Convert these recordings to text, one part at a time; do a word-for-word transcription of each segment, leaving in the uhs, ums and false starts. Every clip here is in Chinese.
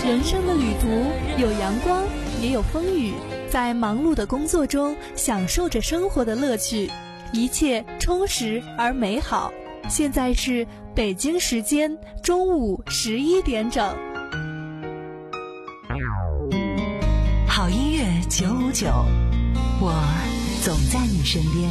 人生的旅途有阳光，也有风雨，在忙碌的工作中享受着生活的乐趣，一切充实而美好。现在是北京时间中午十一点整。 好音乐九五九，我总在你身边。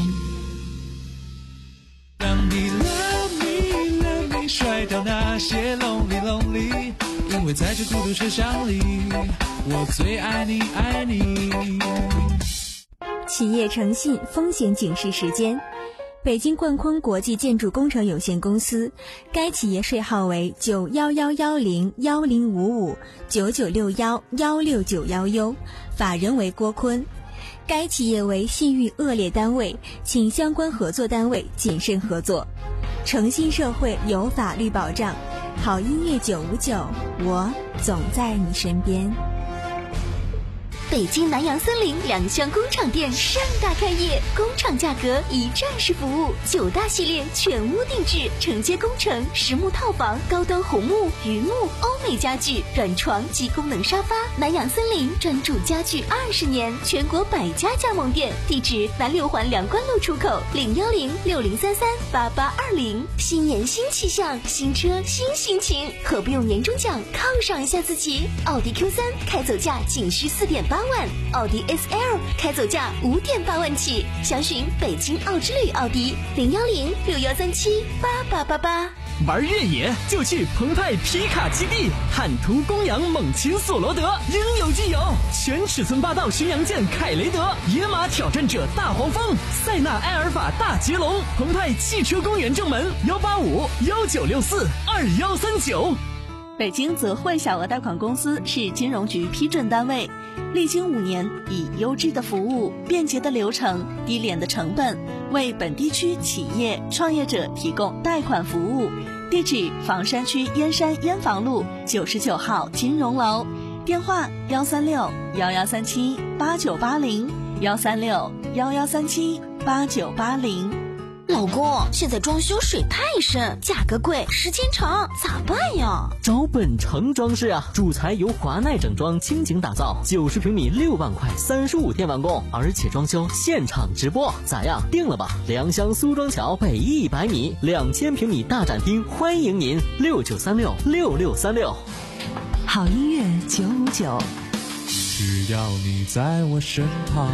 让你 love me love me 甩掉那些 lonely lonely， 因为在这孤独车厢里，我最爱你爱你。 企业诚信风险警示时间。北京冠坤国际建筑工程有限公司，该企业税号为九幺幺幺零幺零五五九九六幺幺六九幺 U， 法人为郭坤。该企业为信誉恶劣单位，请相关合作单位谨慎合作。诚信社会有法律保障，好音乐九五九，我总在你身边。 北京南阳森林两厢工厂店盛大开业，工厂价格一站式服务，九大系列全屋定制，承接工程、实木套房、高端红木、榆木、欧美家具、软床及功能沙发。南阳森林专注家具二十年，全国百家加盟店，地址南六环梁关路出口零幺零六零三三八八二零。新年新气象，新车新心情，何不用年终奖犒赏一下自己？奥迪 Q 三 开走价仅需四点八万，奥迪 S L 开走价五点八万起，详询北京奥之旅奥迪零幺零六幺三七八八八八。 玩越野就去澎湃皮卡基地，汉途、公羊、猛禽、索罗德，应有尽有。全尺寸霸道巡洋舰凯雷德，野马挑战者大黄蜂，塞纳埃尔法大捷龙。澎湃汽车公园正门幺八五幺九六四二幺三九。 北京泽汇小额贷款公司是金融局批准单位，历经五年，以优质的服务、便捷的流程、低廉的成本，为本地区企业创业者提供贷款服务。地址：房山区燕山燕房路九十九号金融楼，电话：幺三六幺幺三七八九八零幺三六幺幺三七八九八零。 老公，现在装修水太深，价格贵，时间长，咋办呀？ 找本城装饰啊，主材由华奈整装倾情打造，九十平米六万块，三十五天完工，而且装修现场直播，咋样？定了吧？良乡苏庄桥北一百米，两千平米大展厅，欢迎您，六九三六六六三六。 好音乐九五九， 只要你在我身旁。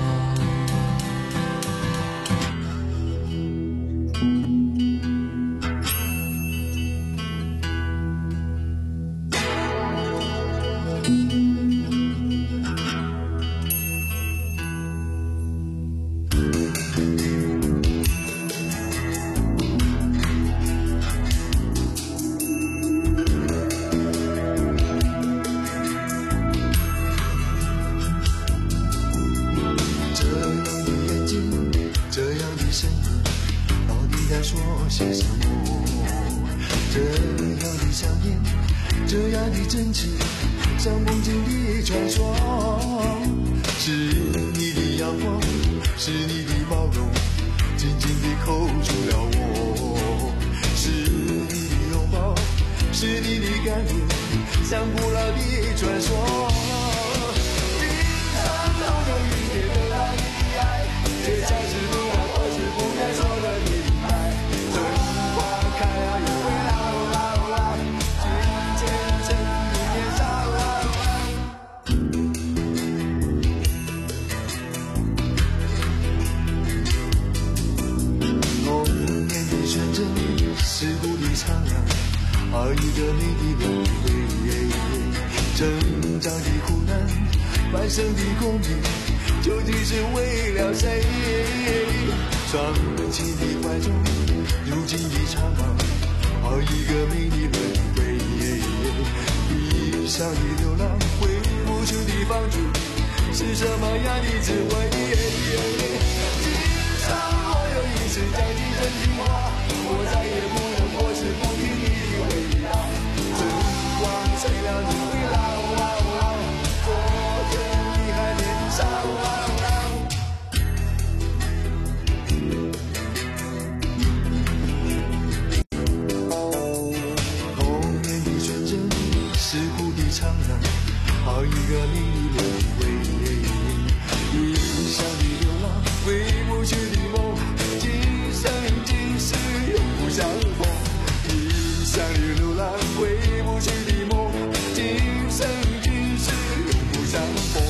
是故地苍凉， 找一个你的回忆。异乡的流浪，回不去的梦，今生今世永不相逢。异乡的流浪，回不去的梦，今生今世永不相逢。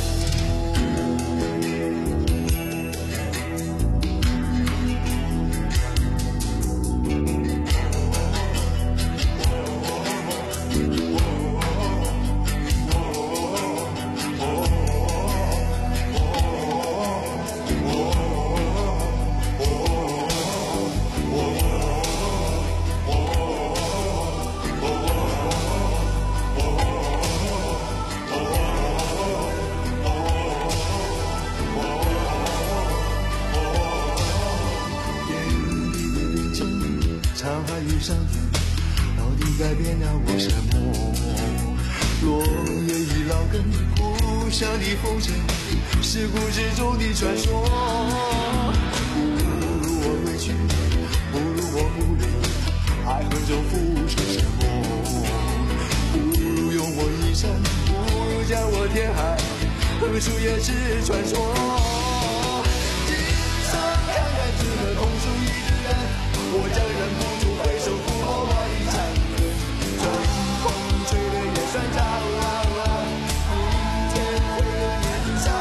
沧海与山河到底改变了我什么？落叶与老根，故乡的风尘，是故事中的传说。不如我回去，不如我不离，爱恨中付出什么？不如用我一生，不如将我填海，何处也是传说。今生看看只能同属一个人，我将忍不住回首抚摸我的残痕，春风吹得也算长，明天会的年少。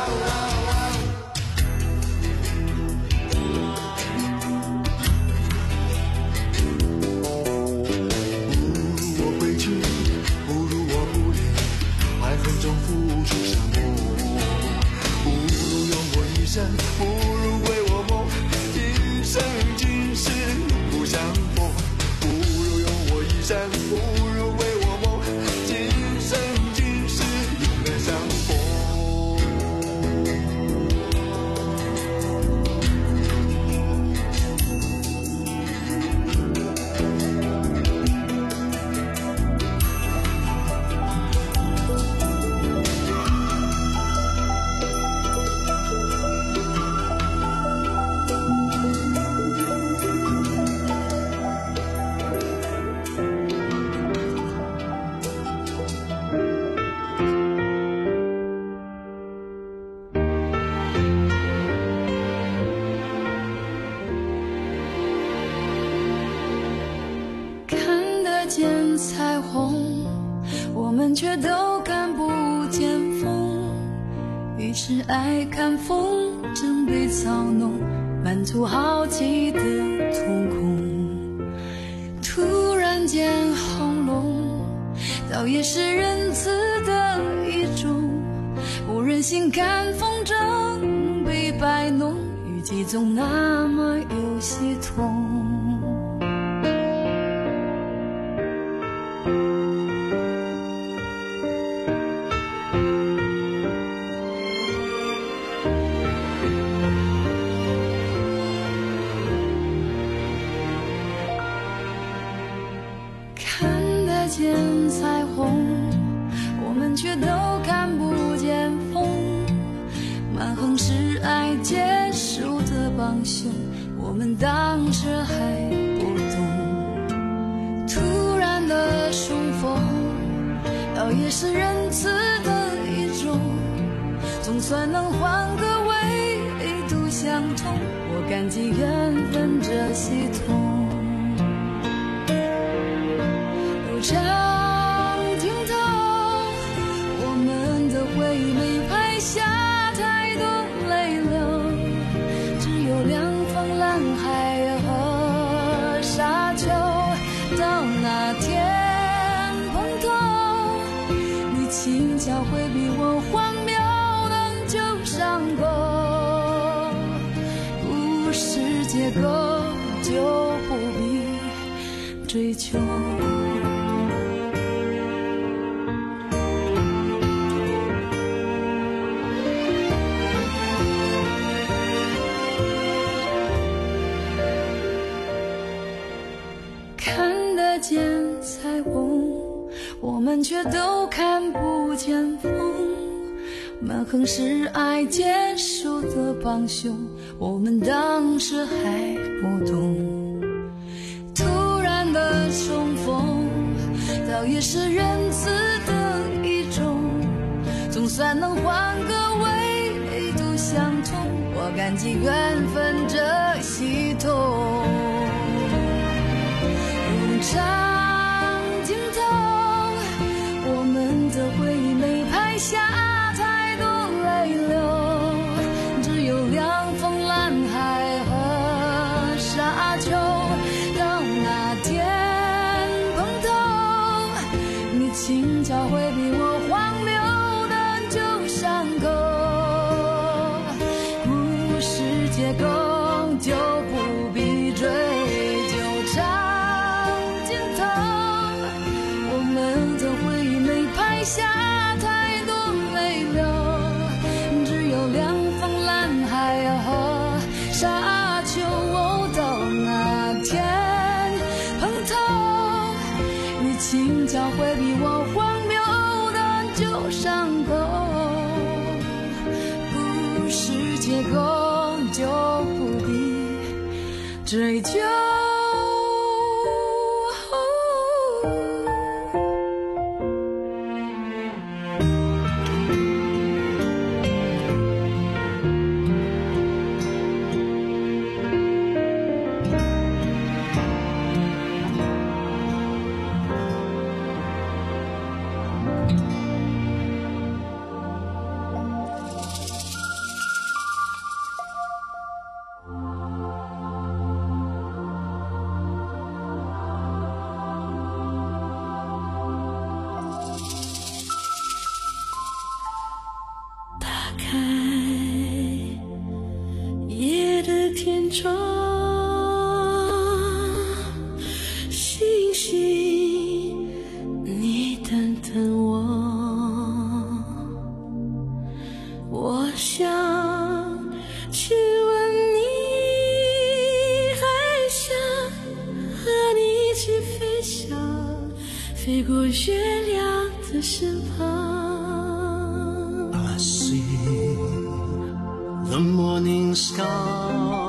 不如我回去，不如我不离，爱恨中付出什么？不如用我一生，不如为我梦，今生今世不相逢，不如用我一生，不如为我梦，今生今世永远相逢。 见彩虹，我们却都看不见风，于是爱看风筝被操弄，满足好奇的瞳孔。突然间轰隆，倒也是仁慈的一种，不忍心看风筝被摆弄，语气总那么有系统。见彩虹，我们却都看不见风，蛮横是爱结束的帮凶，我们当时还不懂。突然的重逢，倒也是仁慈的一种，总算能换个维度相同，我感激缘分这系统。长镜头，我们的回忆没拍下太多泪流，只有两方蓝海和沙丘。到那天碰头，你轻巧回避我荒谬的旧伤口，不是结构就不必追求。见彩虹，我们却都看不见风，蛮横是爱结束的帮凶，我们当时还不懂。突然的重逢，倒也是仁慈的一种，总算能换个纬度相同，我感激缘分这系统。如长镜头，我们的回忆没拍下太多泪流，只有凉风蓝海和沙丘。到那天碰头，你轻巧回避我荒谬的旧伤口，故事结构就不必追究长镜头，我们的回忆没拍下太多泪流，只有凉风蓝海和沙丘。到那天碰头，你轻巧回避我荒谬的旧伤口，故事结构就不必追究。 天窗，星星，你等等我。我想去问你，还想和你一起飞翔，飞过月亮的身旁。 I see the morning sky.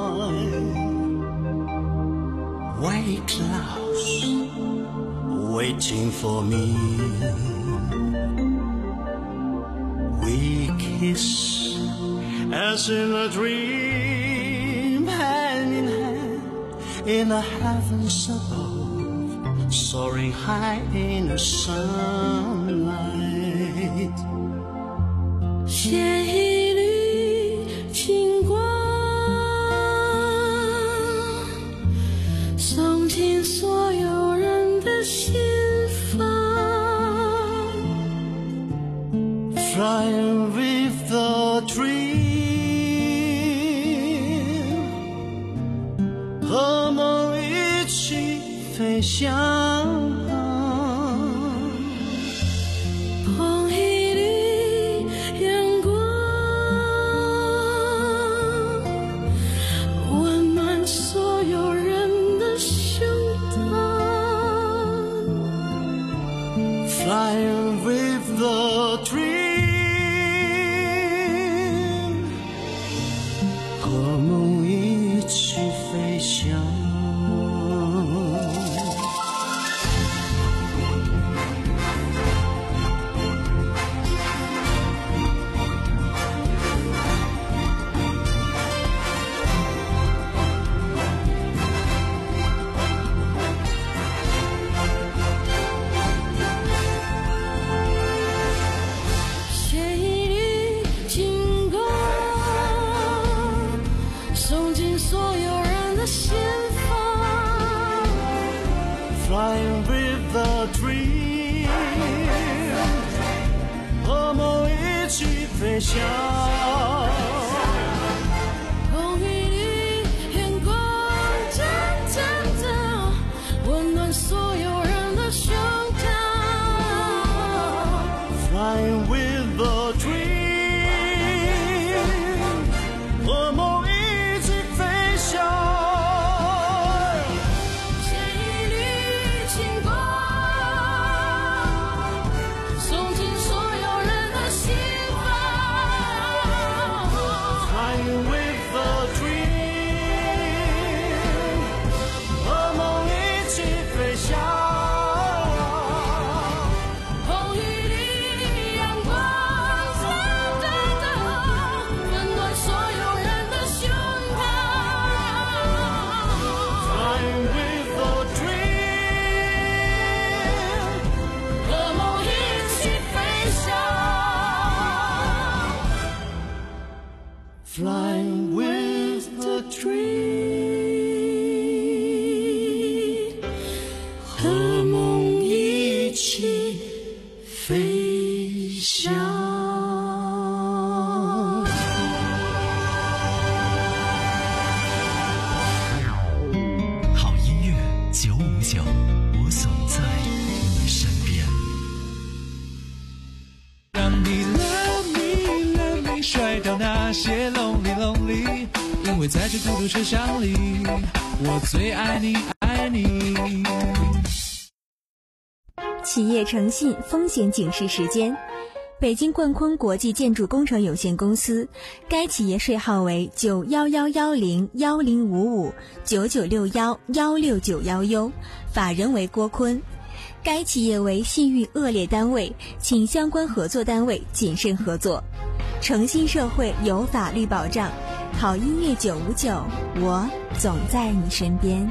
White clouds waiting for me. We kiss as in a dream, hand in hand in the heavens above, soaring high in the sunlight. 写一缕清光，送进所有人的心房。 Flying with the dream， 和梦一起飞翔。 Flying with the dream， 和梦一起飞翔。Flying with the dream， 和梦一起飞翔。 风雨里，阳光真正的温暖所有人的胸膛。 Flying with the dream， 和梦一起飞翔。 风雨里，阳光在为在这孤独车厢里，我最爱你爱你。 企业诚信风险警示时间。北京冠坤国际建筑工程有限公司，该企业税号为九幺幺幺零幺零五五九九六幺幺六九幺 U， 法人为郭坤。该企业为信誉恶劣单位，请相关合作单位谨慎合作。诚信社会有法律保障，好音乐九五九，我总在你身边。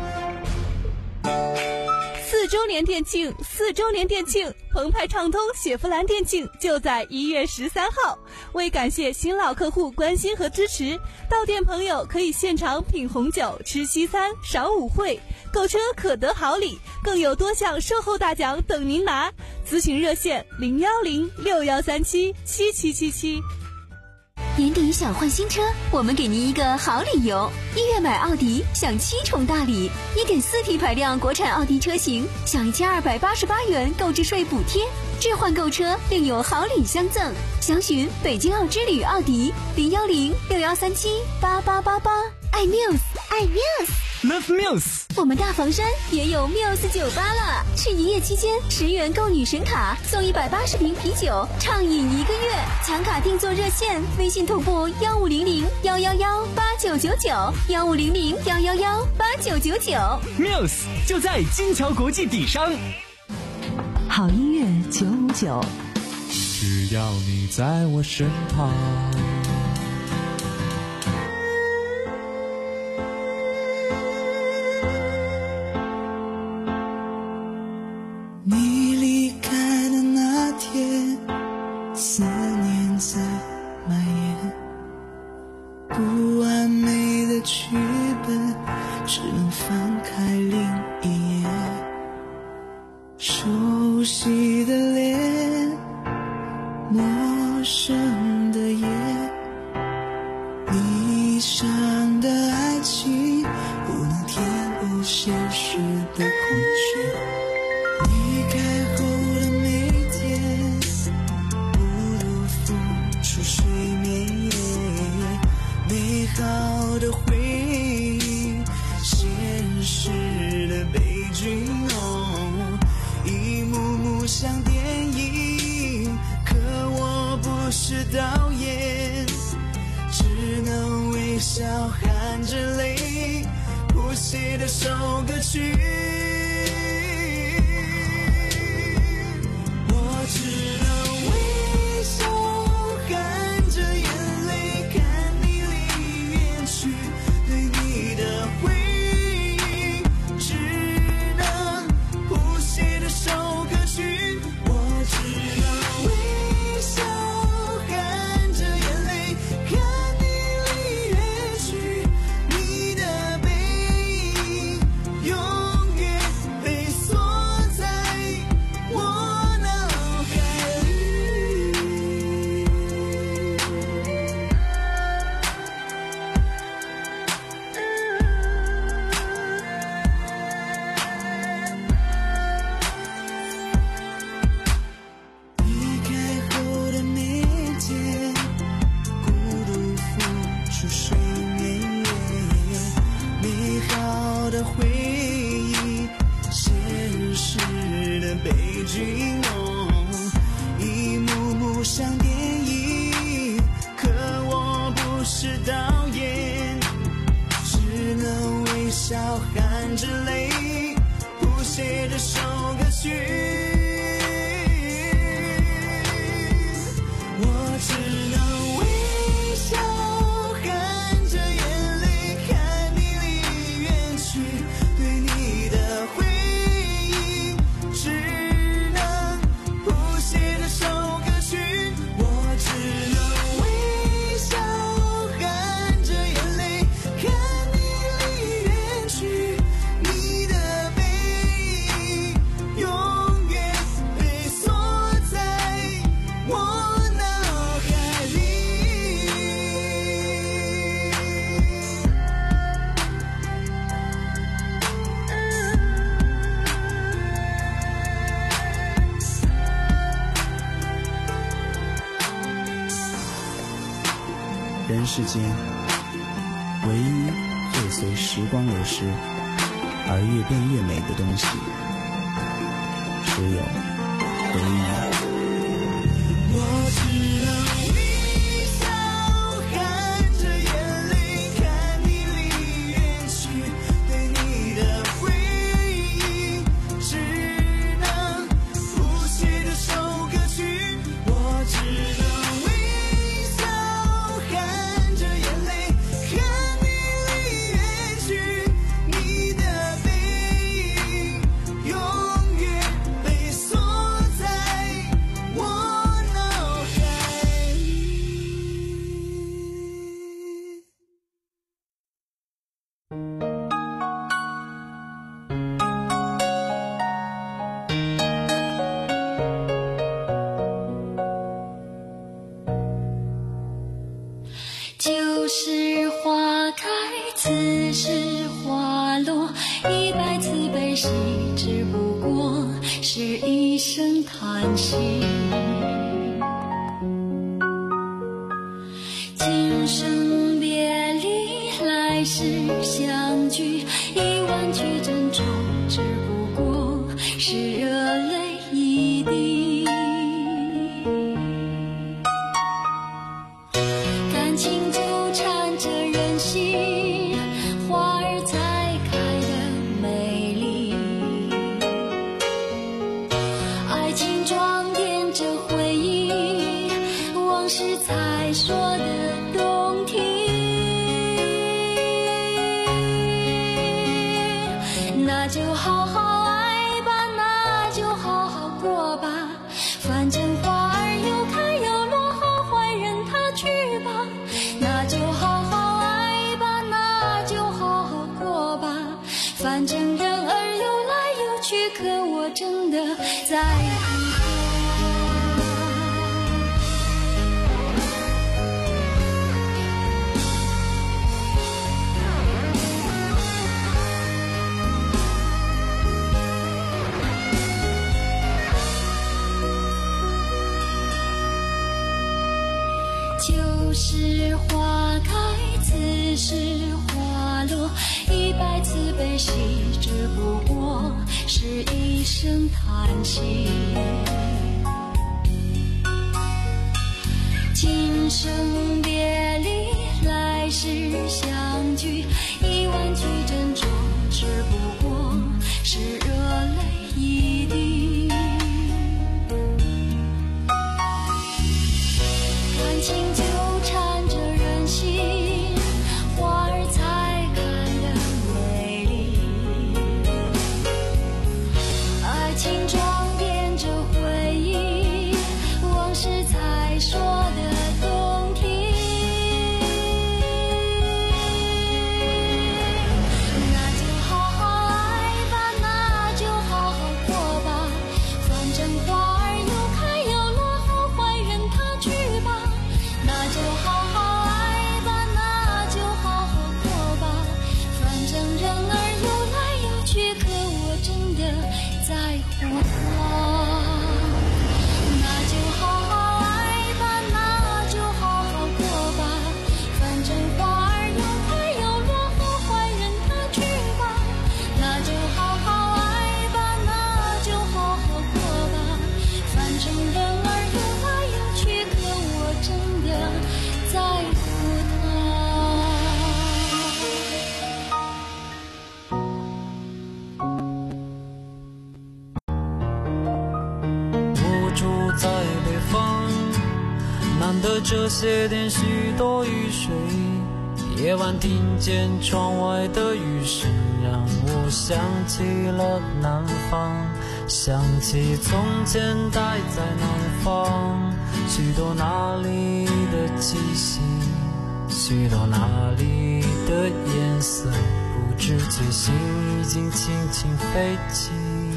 四周年店庆，四周年店庆，澎湃畅通雪佛兰店庆就在一月十三号。为感谢新老客户关心和支持，到店朋友可以现场品红酒、吃西餐、赏舞会，购车可得好礼，更有多项售后大奖等您拿。咨询热线零幺零六幺三七七七七七。 年底想换新车，我们给您一个好理由。一月买奥迪享七重大礼， 一点四 T 排量国产奥迪车型享一千二百八十八元购置税补贴，置换购车另有好礼相赠。详询北京奥之旅奥迪零幺零六幺三七八八八八。爱 Muse， 爱 Muse，Love Muse。 我们大房山也有 Muse 酒吧了，是营业期间十元购女神卡送一百八十瓶啤酒，畅饮一个月。抢卡订座热线：微信同步幺五零零幺幺幺八九九九幺五零零幺幺幺八九九九。 Muse 就在金桥国际底商。 好音乐九五九， 只要你在我身旁。 你离开的那天，思念在蔓延，不完美的剧本只能翻开另一页，熟悉的脸，陌生的夜，理想的爱情不能填补现实的空缺。离开后的每天，不如付出睡眠，美好的回忆，现实的悲剧哦，一幕幕像电影，可我不是导演，只能微笑含着泪谱写的首歌曲。只能微笑含着眼泪看你离远去，对你的回忆只能谱写的首歌曲。我只能微笑含着眼泪看你离远去，你的背影永远被锁在我回忆，现实的悲剧哦，一幕幕像电影，可我不是导演，只能微笑含着泪谱写这首歌曲。我只能微笑含着眼泪看你离远去，对你的回忆只能谱写这首歌曲。我只能微笑含着眼泪看你离远去，你的背影永远被锁在我脑海里。人世间唯一会随时光流逝而越变越美的东西，只有回忆。 我只能微笑，含着眼泪看你离远去，对你的回忆只能谱写这首歌曲。我只能微笑，含着眼泪看你离远去，你的背影永远被锁在我脑海里。 旧时花开，此时花落，一百次悲喜，只不过是一声叹息。今生别离，来世相聚，一万曲珍重，只不过是热泪一滴。感情纠缠着人心，花儿才开得美丽。爱情装点着回忆，往事才说得动听。那就好好爱吧，那就好好过吧，反正花儿有开有落，好坏任它去吧。那就好好爱吧，那就好好过吧，反正人儿有来有去，可我真的在乎它。旧时花开，此时花落，一百次悲喜，只不过是一声叹息。今生别离，来世相聚，一万句珍重，只不过是热泪一滴。感情纠缠着人心，花儿才开得美丽。爱情装点着回忆，往事才说得动听。那就好好爱吧，那就好好过吧，反正花儿有开有落，好坏任它去吧。那就好好爱吧，那就好好过吧，反正人儿有来有去，可我真的在乎它。那就好好爱吧，那就好好过吧，反正花儿有开有落，好坏任它去吧。那就好好爱吧，那就好好过吧，反正人儿有来有去，可我真的在乎它。 我住在北方，难得这些天许多雨水，夜晚听见窗外的雨声，让我想起了南方，想起从前待在南方，许多那里的气息，许多那里的颜色，不知觉心已经轻轻飞起。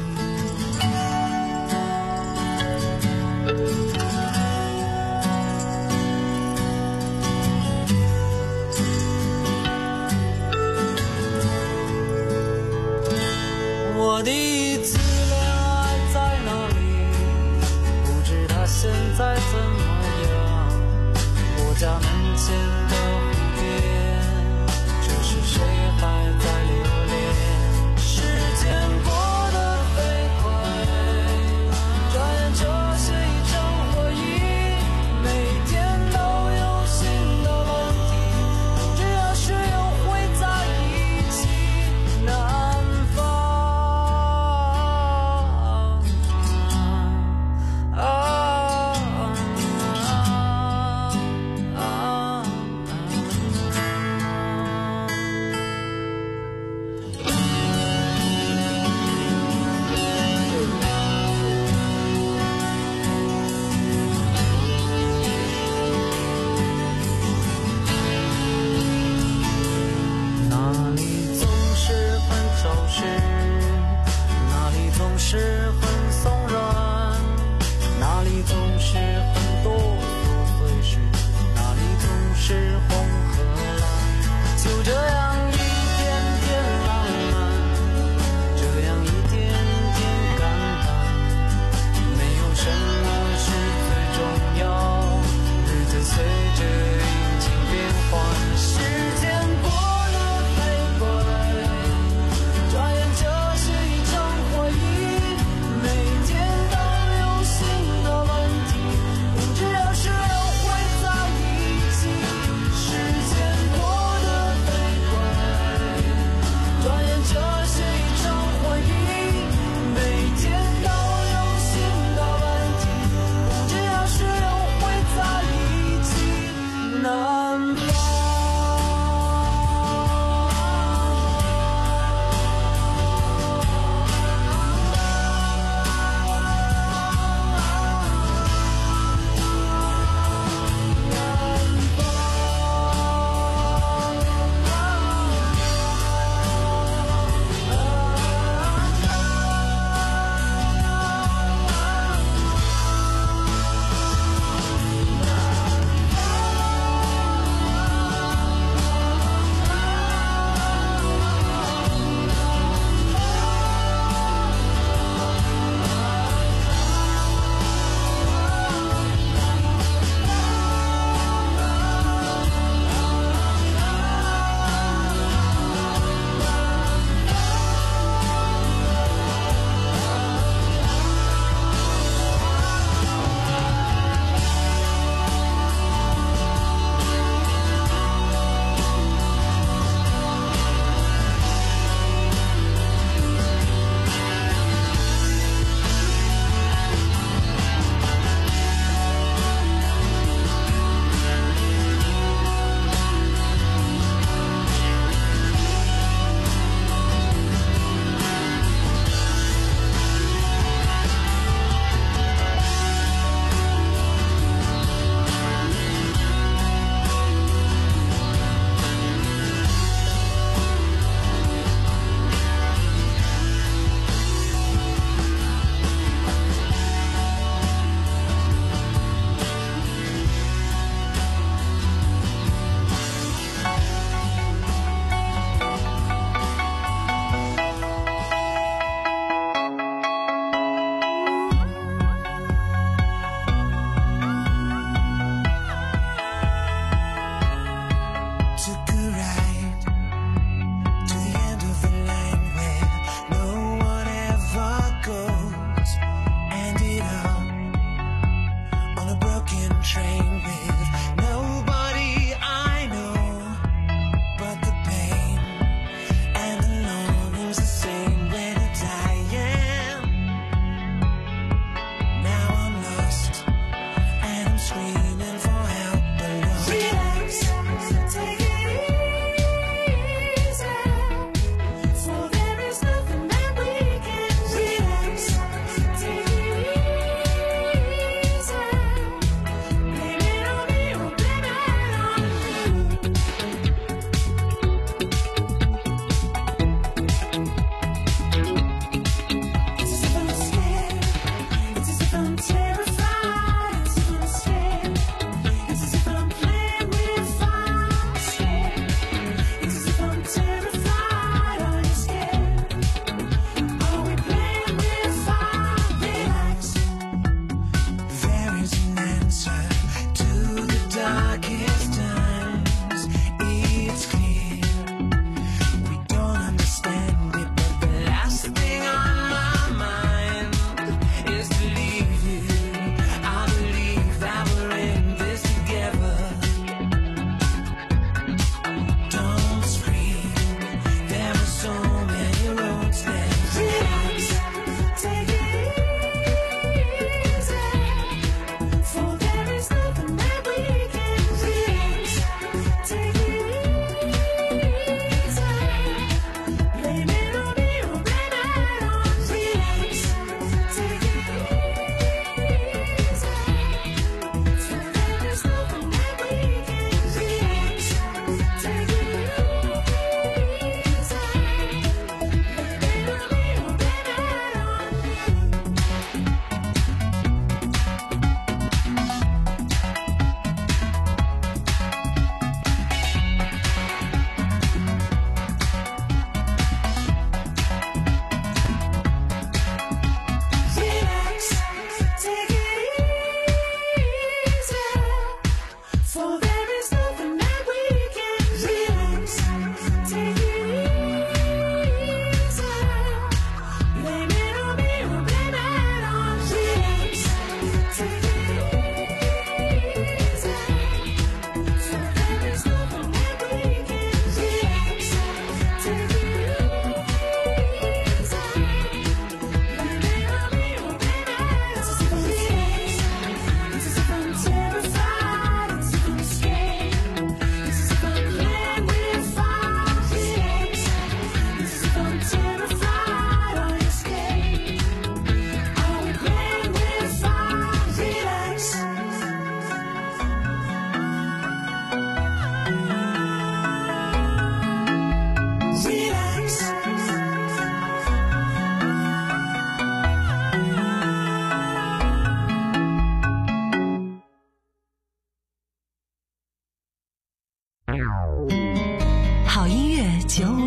我第一次恋爱在哪里？不知他现在怎么样？我家门前的湖边， 总是很多琐碎事，那里总是黄河蓝，就这样一点点浪漫，这样一点点感叹，没有什么是最重要，日子随着阴晴变幻，时间过得飞快，转眼就是一场回忆，每天都有新的问题，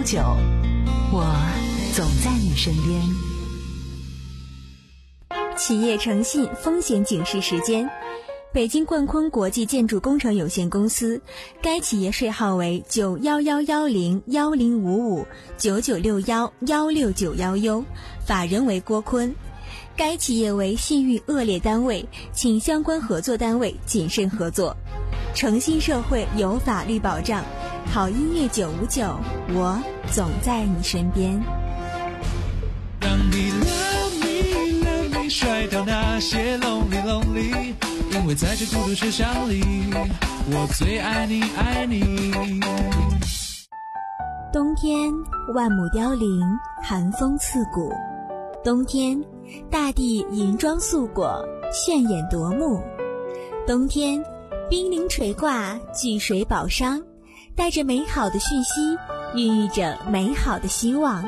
九九，我总在你身边。 企业诚信风险警示时间。北京冠坤国际建筑工程有限公司，该企业税号为九幺幺幺零幺零五五九九六幺幺六九幺 U， 法人为郭坤。该企业为信誉恶劣单位，请相关合作单位谨慎合作。诚信社会有法律保障，好音乐九五九，我总在你身边。 让你 love me love me 甩掉那些 lonely lonely， 因为在这孤独世上里，我最爱你爱你。 冬天万亩凋零，寒风刺骨。冬天大地银装素裹，炫眼夺目。冬天冰凌垂挂，聚水宝商，带着美好的讯息，孕育着美好的希望。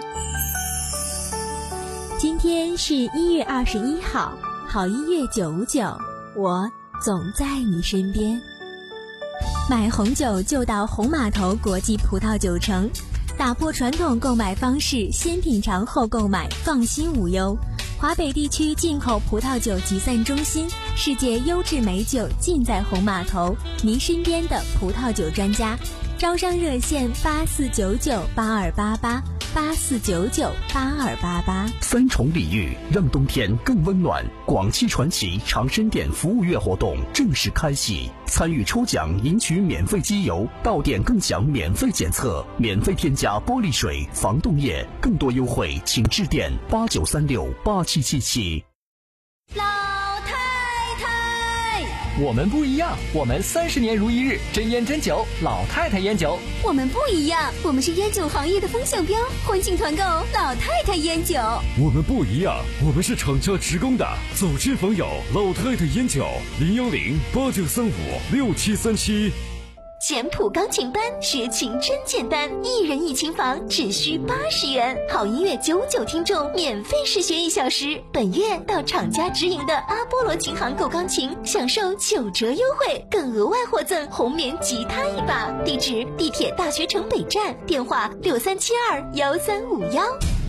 今天是一月二十一号，好音乐九五九，我总在你身边。买红酒就到红码头国际葡萄酒城，打破传统购买方式，先品尝后购买，放心无忧。华北地区进口葡萄酒集散中心，世界优质美酒尽在红码头，您身边的葡萄酒专家。招商热线八四九九八二八八八四九九八二八八。 三重礼遇，让冬天更温暖。广汽传祺长生店服务月活动正式开启，参与抽奖赢取免费机油，到店更享免费检测，免费添加玻璃水、防冻液。更多优惠，请致电八九三六八七七七。 老太太， 我们不一样，我们三十年如一日，真烟真酒，老太太烟酒。 我们不一样，我们是烟酒行业的风向标，欢庆团购老太太烟酒。 我们不一样，我们是厂家职工的，走亲访友，老太太烟酒，零幺零八九三五六七三七。 简谱钢琴班，学琴真简单，一人一琴房只需八十元，好音乐九九听众免费试学一小时。本月到厂家直营的阿波罗琴行购钢琴，享受九折优惠，更额外获赠红棉吉他一把。地址：地铁大学城北站，电话六三七二幺三五幺。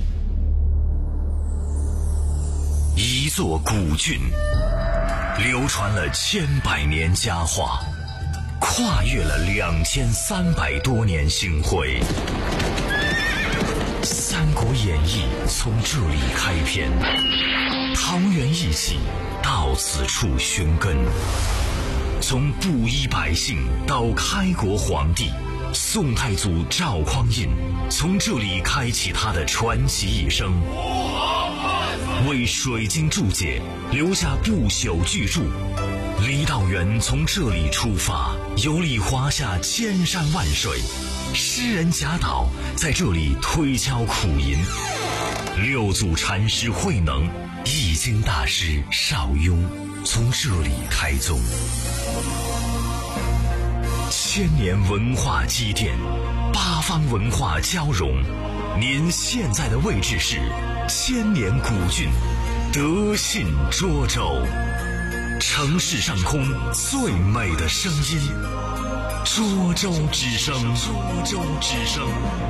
一座古郡，流传了千百年佳话，跨越了两千三百多年星辉。《三国演义》从这里开篇，桃园一起到此处寻根。从布衣百姓到开国皇帝，宋太祖赵匡胤从这里开启他的传奇一生，为水晶注解留下不朽巨著。李道元从这里出发，游历华夏千山万水，诗人贾岛在这里推敲苦吟，六祖禅师慧能、易经大师邵雍从这里开宗。千年文化积淀，八方文化交融，您现在的位置是千年古郡德信涿州。城市上空最美的声音，涿州之声，涿州之声。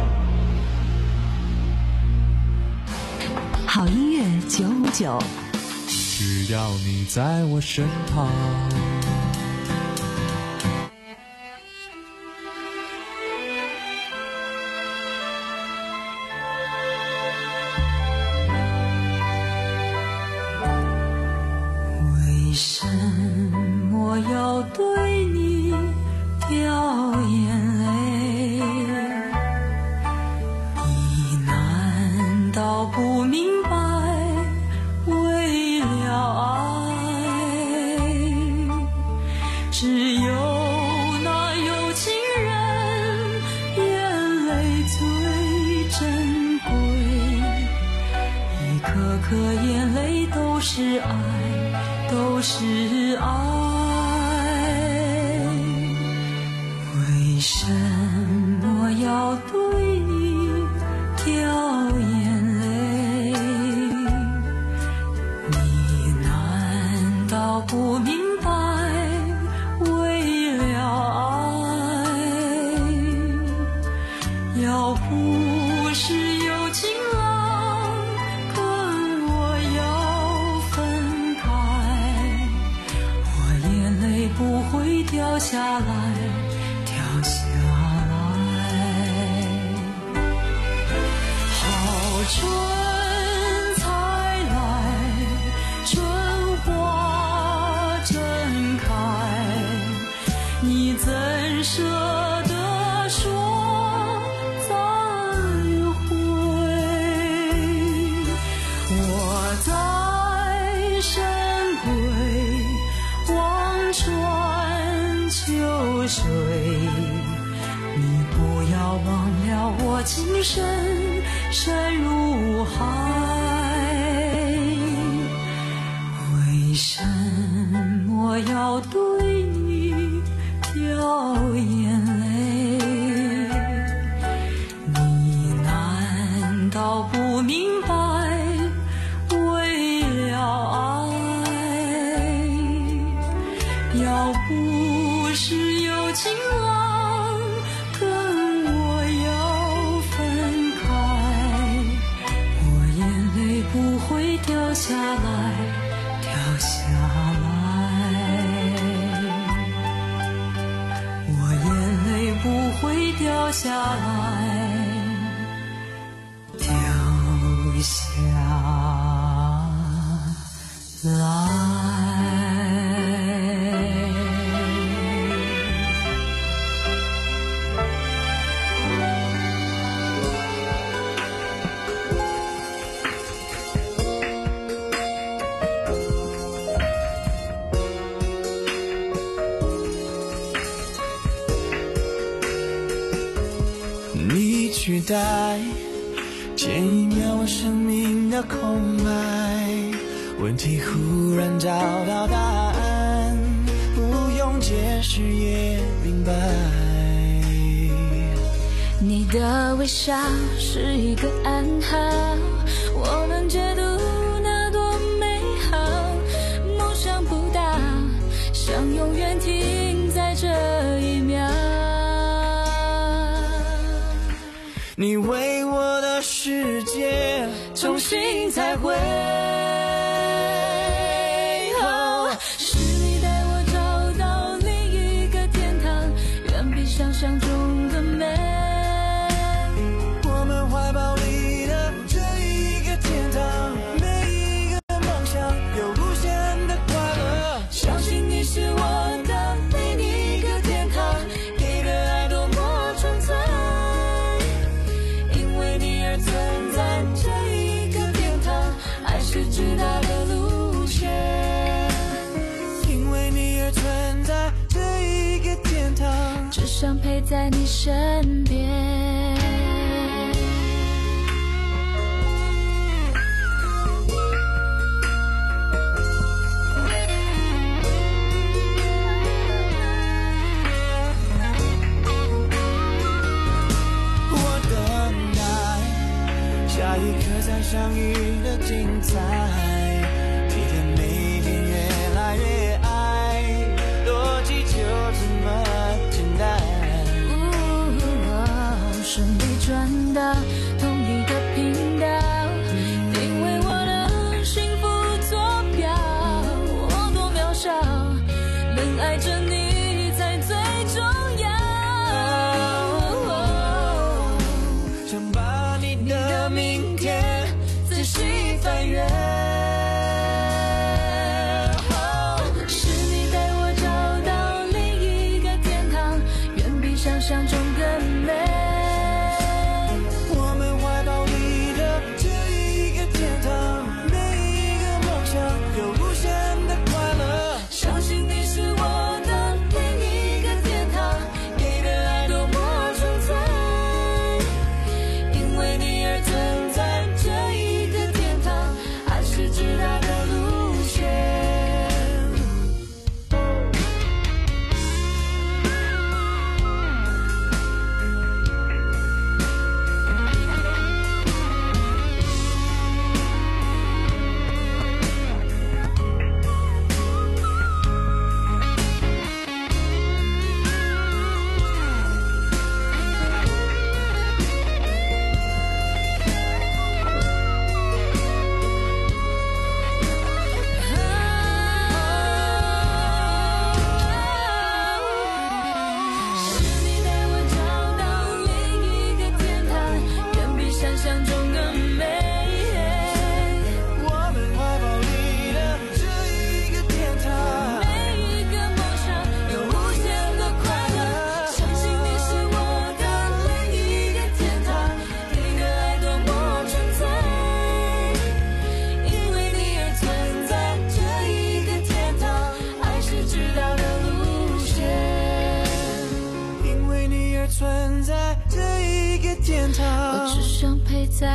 好音乐九五九， 只要你在我身旁。 为什么要对你掉眼泪？你难道不明白，为了爱，只有那有情人眼泪最珍贵，一颗颗眼泪都是爱，都是爱。为什么要对你掉眼泪？你难道不明白，为了爱，要不掉下来，掉下来。好春才来，春花正开，你怎舍得说再会？我在深闺望穿秋水，你不要忘了我今生深入海。为什么要对你掉眼泪？你难道不明白为了爱，要不是有情郎跟我要分开，我眼泪不会掉下来，掉下来。我眼泪不会掉下来，掉下来。 你取代前一秒我生命的空白，问题忽然找到答案，不用解释也明白。 你的微笑是一个暗号，我能解读那多美好。梦想不大，想永远停在这一秒。 你为我的世界重新彩绘， 哦，是你带我找到另一个天堂，远比想象中的美。 我们怀抱里的这一个天堂，每一个梦想有无限的快乐。 相信你是我的另一个天堂，给的爱多么纯粹。存在这一个天堂，爱是直达的路线。 因为你而存在这一个天堂， 只想陪在你身边。 下一刻再相遇的精彩，每天每天越来越爱，逻辑就这么简单。 哦，顺利转到同一个频道，定为我的幸福坐标。我多渺小，能爱着你才最重要。 想把你的明天仔细翻阅， 哦，是你带我找到另一个天堂，远比想象中更美。 我们怀抱里的这一个天堂，每一个梦想有无限的快乐。 相信你是我的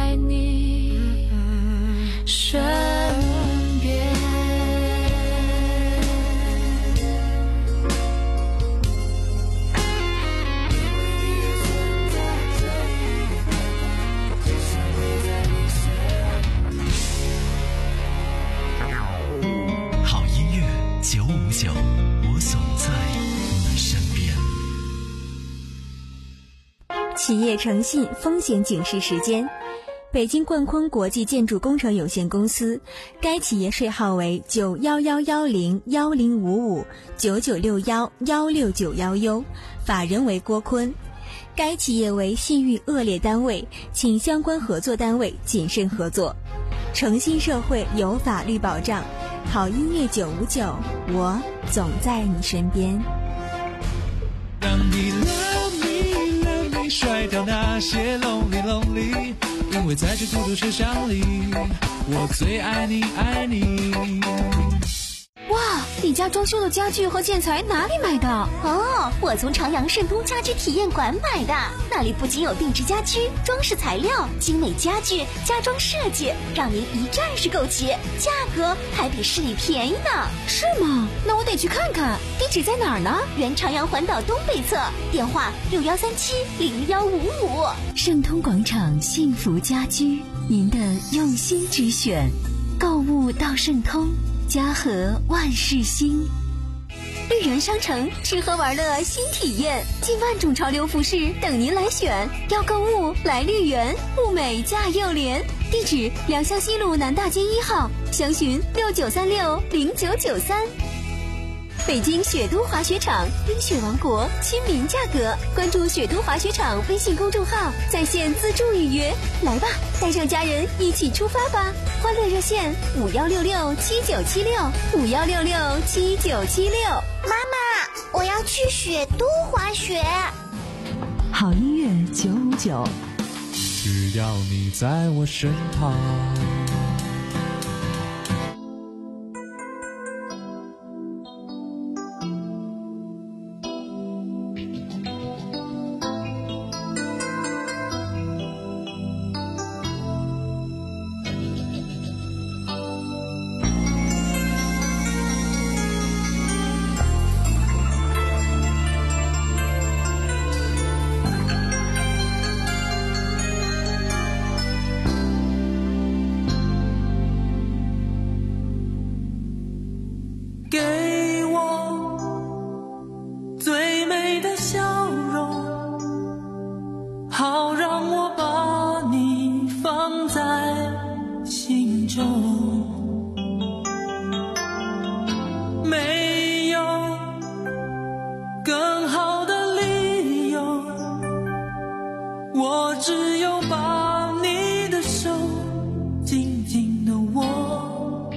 在你身边。 好音乐九五九，我总在你身边。 企业诚信风险警示时间。北京冠坤国际建筑工程有限公司，该企业税号为九幺幺幺零幺零五五九九六幺幺六九幺 U， 法人为郭坤。该企业为信誉恶劣单位，请相关合作单位谨慎合作。诚信社会有法律保障，好音乐九五九，我总在你身边。 让你 love me love me 甩掉那些 lonely lonely， 因为在这孤独车厢里，我最爱你爱你。 哇，你家装修的家具和建材哪里买的？哦，我从长阳盛通家居体验馆买的。那里不仅有定制家居、装饰材料、精美家具、家装设计，让您一站式购齐，价格还比市里便宜呢。是吗？那我得去看看。地址在哪儿呢？原长阳环岛东北侧，电话六幺三七零幺五五。 盛通广场幸福家居，您的用心之选。购物到盛通，家和万事兴。 绿园商城吃喝玩乐新体验，近万种潮流服饰等您来选。要购物来绿园，物美价又廉。地址：良乡西路南大街一号，详询六九三六零九九三。北京雪都滑雪场，冰雪王国，亲民价格。关注雪都滑雪场微信公众号，在线自助预约。来吧，带上家人一起出发吧！欢乐热线五幺六六七九七六五幺六六七九七六。 妈妈，我要去雪都滑雪。 好音乐九五九， 只要你在我身旁。 给我最美的笑容，好让我把你放在心中。没有更好的理由，我只有把你的手紧紧地握。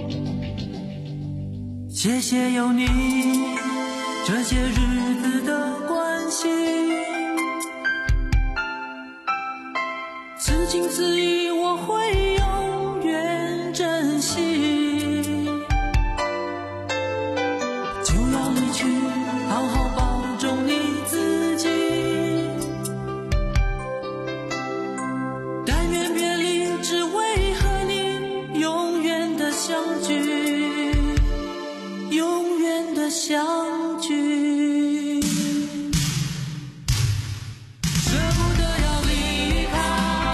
谢谢有你这些日子的关心，此情此意我会永远珍惜。就要你去好好保重你自己，但愿别离只为和你永远的相聚，永远的相聚。舍不得要离开，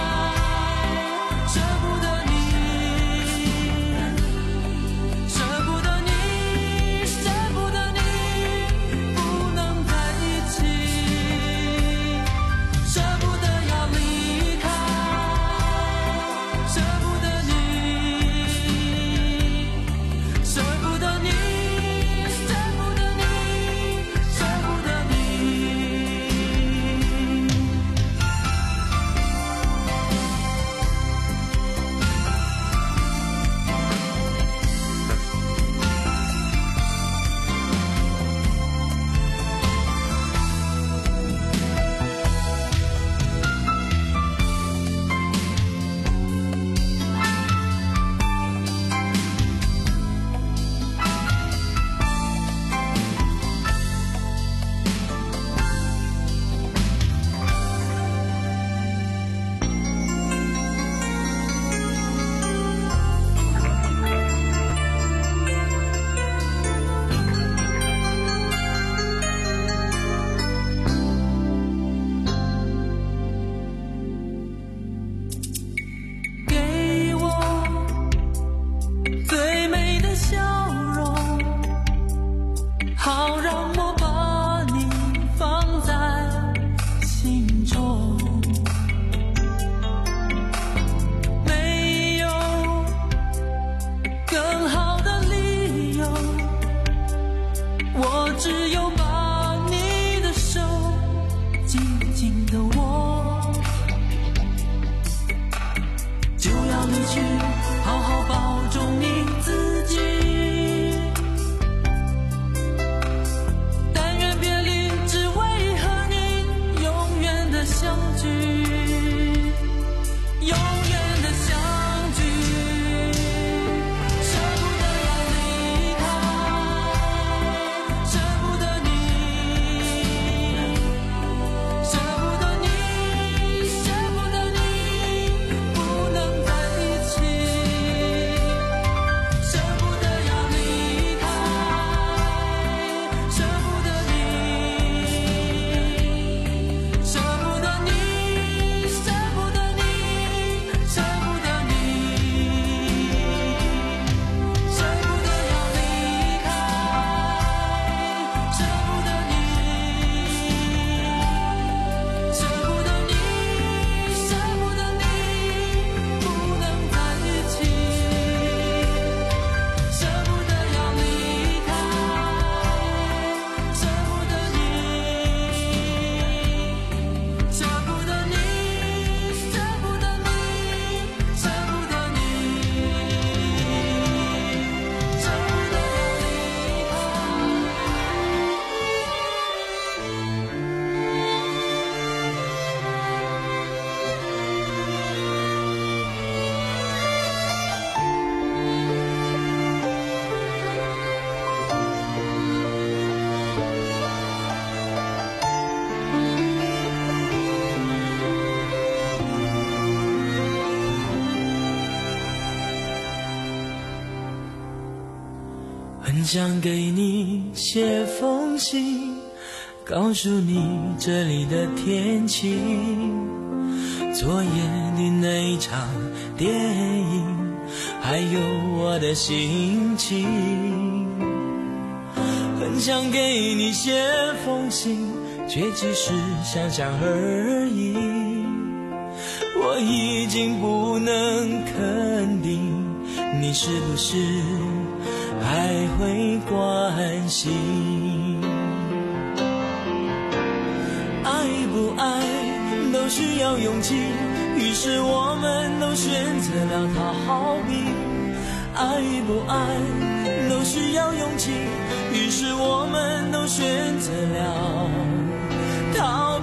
舍不得你，舍不得你，舍不得你不能在一起。舍不得要离开，舍不得你，舍不得你，舍不得你只有把你的手紧紧地握，就要离去，好好保重你自己。但愿别离，只为和你永远的相聚，永远的相聚。舍不得要离开，舍不得你，舍不得你，舍不得你不能在一起。舍不得要离开，舍不得你，舍不得你，舍不得你，舍不得你，舍不得要离开，舍不得你，舍不得你，舍不得你不能在一起。舍不得要离开，舍不得你，舍不得你，舍不得你，舍不得你，舍不得要离很想给你写封信，告诉你这里的天气，昨夜的那一场电影，还有我的心情。很想给你写封信，却只是想想而已。我已经不能肯定你是不是还会关心。爱不爱都需要勇气，于是我们都选择了逃避。爱不爱都需要勇气，于是我们都选择了逃避。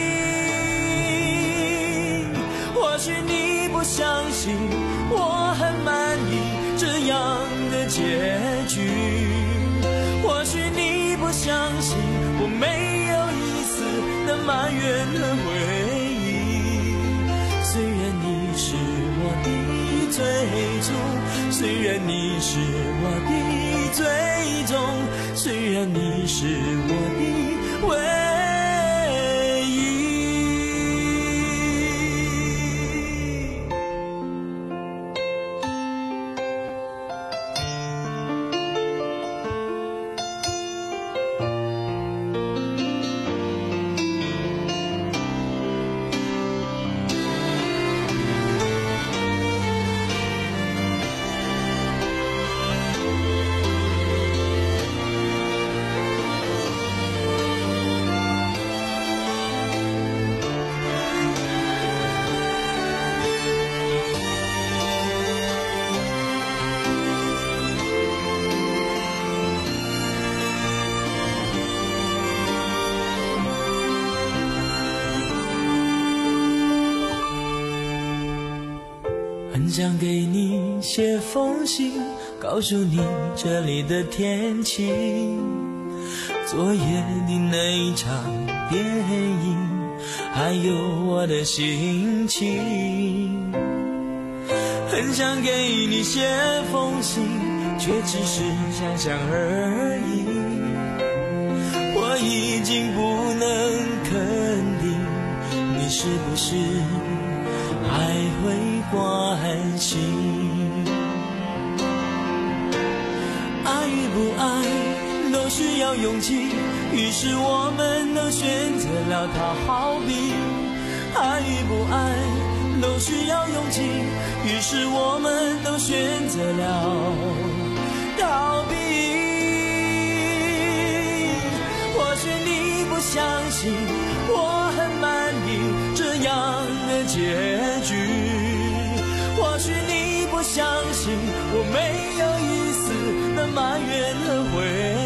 或许你不相信我很满意这样的结局，或许你不相信我没有一丝的埋怨和回忆。虽然你是我的最初，虽然你是我的最终，虽然你是我的唯一。很想给你写封信，告诉你这里的天气，昨夜的那一场电影，还有我的心情。很想给你写封信，却只是想想而已。我已经不能肯定你是不是还会关心。爱不爱都需要勇气，于是我们都选择了逃避。爱不爱都需要勇气，于是我们都选择了逃避。 信我很满意这样的结局。或许你不相信我没有一丝的埋怨和回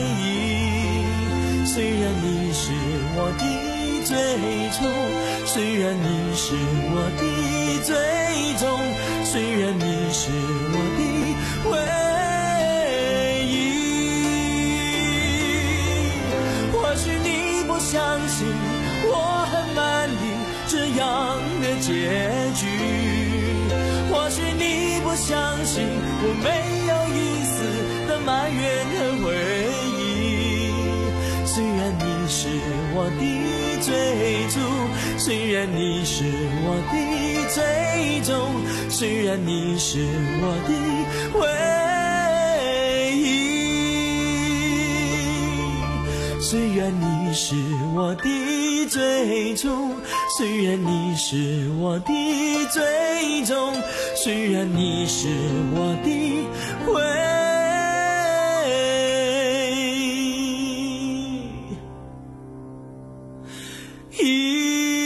忆，虽然你是我的最终，虽然你是我的最终，虽然你是我的唯一。或许你不相信我很满意这样的结局，或许你不相信我没有一丝的埋怨和回忆，虽然你是我的最初，虽然你是我的最终，虽然你是我的唯一，虽然你是我的最初，虽然你是我的最终，虽然你是我的唯一。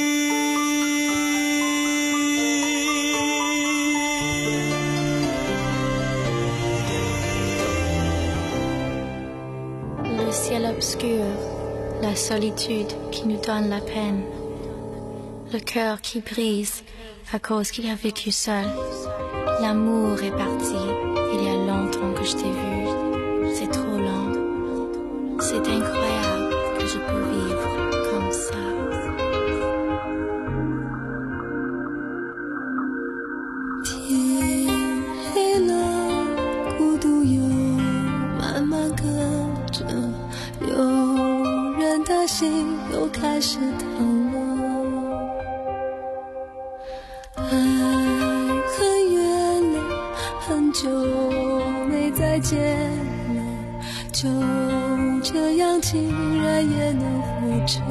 Le ciel obscur, la solitude qui nous donne la peine, le cœur qui brise à cause qu'il a vécu seul. L'amour est parti, il y a longtemps que je t'ai vu, c'est trop long. C'est incroyable que je peux vivre comme ça. 天黑了，孤独又慢慢跟着，有人的心又开始疼了。爱很远了，很久没再见了，就这样竟然也能活着。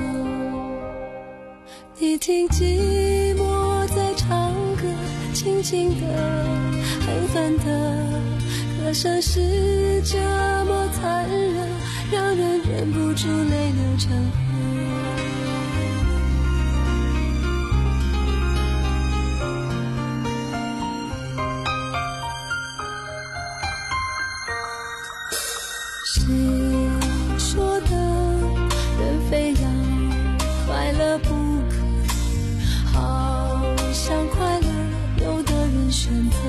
你听寂寞在唱歌，轻轻的，狠狠的，歌声是这么残忍，让人忍不住泪流成河。谁说的人非要快乐不可？好像快乐有的人选择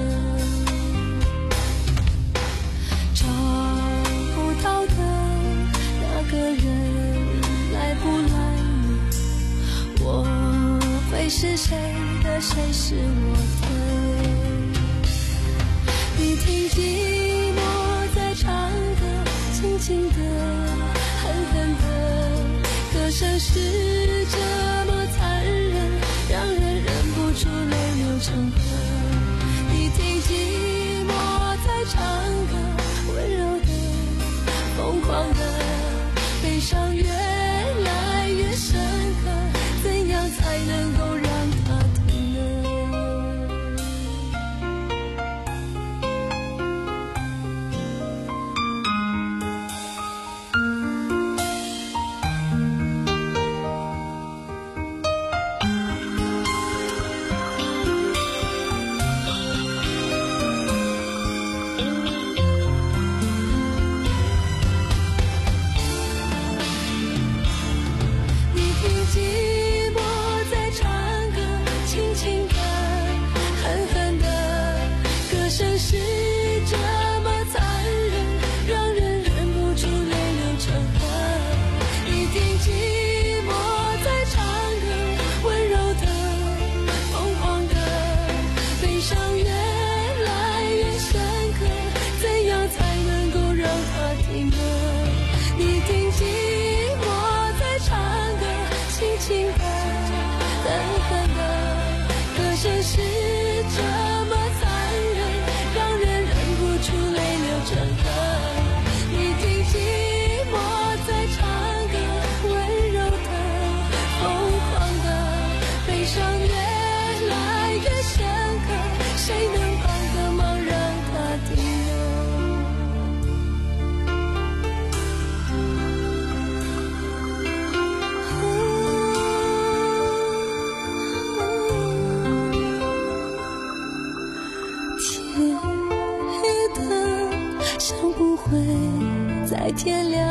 找不到的那个人来不来呢？我会是谁的，谁是我的？你听寂寞在唱歌，轻轻的，狠狠的，歌声是这么残忍，让人忍不住泪流成河。你听寂寞在唱歌，温柔的，疯狂的，悲伤越来越深刻，怎样才能够让它停呢？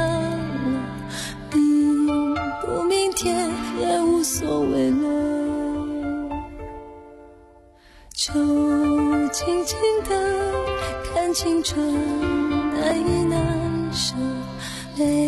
了，明不明天也无所谓了，就静静的看青春难以难舍。